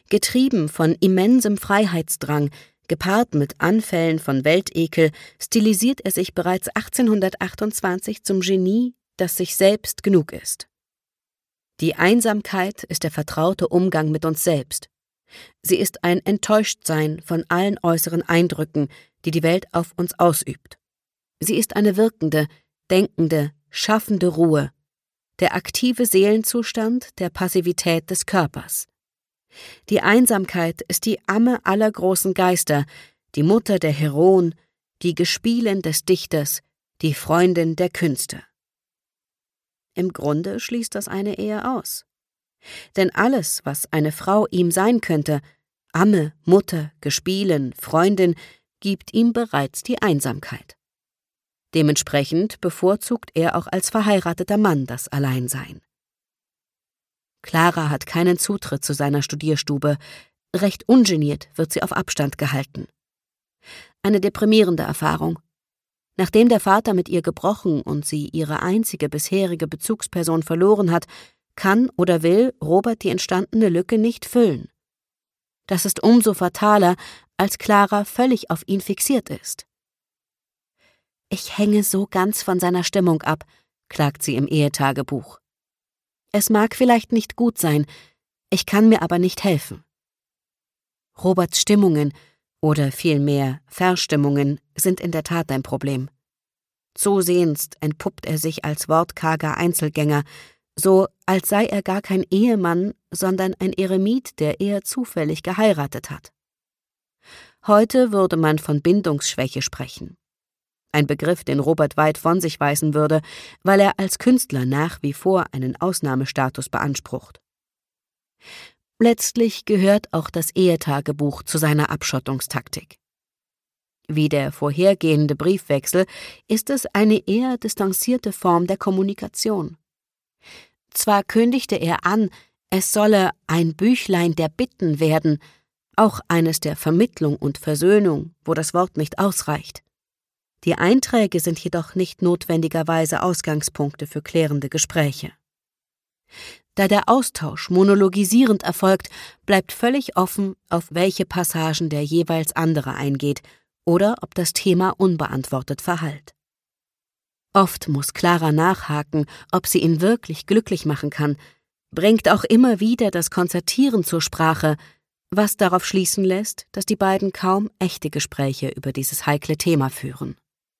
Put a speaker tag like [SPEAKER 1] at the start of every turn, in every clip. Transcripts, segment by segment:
[SPEAKER 1] Getrieben von immensem Freiheitsdrang, gepaart mit Anfällen von Weltekel, stilisiert er sich bereits 1828 zum Genie, das sich selbst genug ist. Die Einsamkeit ist der vertraute Umgang mit uns selbst. Sie ist ein Enttäuschtsein von allen äußeren Eindrücken, die die Welt auf uns ausübt. Sie ist eine wirkende, denkende, schaffende Ruhe, der aktive Seelenzustand der Passivität des Körpers. Die Einsamkeit ist die Amme aller großen Geister, die Mutter der Heroen, die Gespielin des Dichters, die Freundin der Künste. Im Grunde schließt das eine Ehe aus. Denn alles, was eine Frau ihm sein könnte, Amme, Mutter, Gespielin, Freundin, gibt ihm bereits die Einsamkeit. Dementsprechend bevorzugt er auch als verheirateter Mann das Alleinsein. Clara hat keinen Zutritt zu seiner Studierstube, recht ungeniert wird sie auf Abstand gehalten. Eine deprimierende Erfahrung. Nachdem der Vater mit ihr gebrochen und sie ihre einzige bisherige Bezugsperson verloren hat, kann oder will Robert die entstandene Lücke nicht füllen. Das ist umso fataler, als Clara völlig auf ihn fixiert ist. »Ich hänge so ganz von seiner Stimmung ab«, klagt sie im Ehetagebuch. »Es mag vielleicht nicht gut sein, ich kann mir aber nicht helfen.« Roberts Stimmungen, oder vielmehr Verstimmungen, sind in der Tat ein Problem. Zusehends entpuppt er sich als wortkarger Einzelgänger, so als sei er gar kein Ehemann, sondern ein Eremit, der eher zufällig geheiratet hat. Heute würde man von Bindungsschwäche sprechen. Ein Begriff, den Robert weit von sich weisen würde, weil er als Künstler nach wie vor einen Ausnahmestatus beansprucht. Letztlich gehört auch das Ehetagebuch zu seiner Abschottungstaktik. Wie der vorhergehende Briefwechsel ist es eine eher distanzierte Form der Kommunikation. Zwar kündigte er an, es solle ein Büchlein der Bitten werden, auch eines der Vermittlung und Versöhnung, wo das Wort nicht ausreicht. Die Einträge sind jedoch nicht notwendigerweise Ausgangspunkte für klärende Gespräche. Da der Austausch monologisierend erfolgt, bleibt völlig offen, auf welche Passagen der jeweils andere eingeht oder ob das Thema unbeantwortet verhallt. Oft muss Clara nachhaken, ob sie ihn wirklich glücklich machen kann, bringt auch immer wieder das Konzertieren zur Sprache, was darauf schließen lässt, dass die beiden kaum echte Gespräche über dieses heikle Thema führen.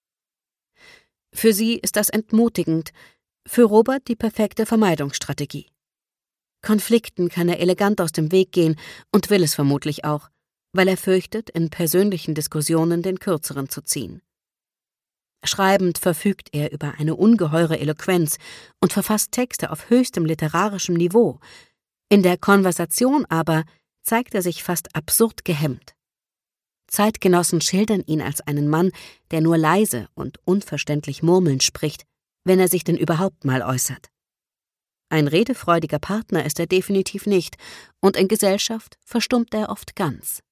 [SPEAKER 1] Für sie ist das entmutigend, für Robert die perfekte Vermeidungsstrategie. Konflikten kann er elegant aus dem Weg gehen und will es vermutlich auch, weil er fürchtet, in persönlichen Diskussionen den Kürzeren zu ziehen. Schreibend verfügt er über eine ungeheure Eloquenz und verfasst Texte auf höchstem literarischem Niveau. In der Konversation aber zeigt er sich fast absurd gehemmt. Zeitgenossen schildern ihn als einen Mann, der nur leise und unverständlich murmelnd spricht, wenn er sich denn überhaupt mal äußert. Ein redefreudiger Partner ist er definitiv nicht, und in Gesellschaft verstummt er oft ganz.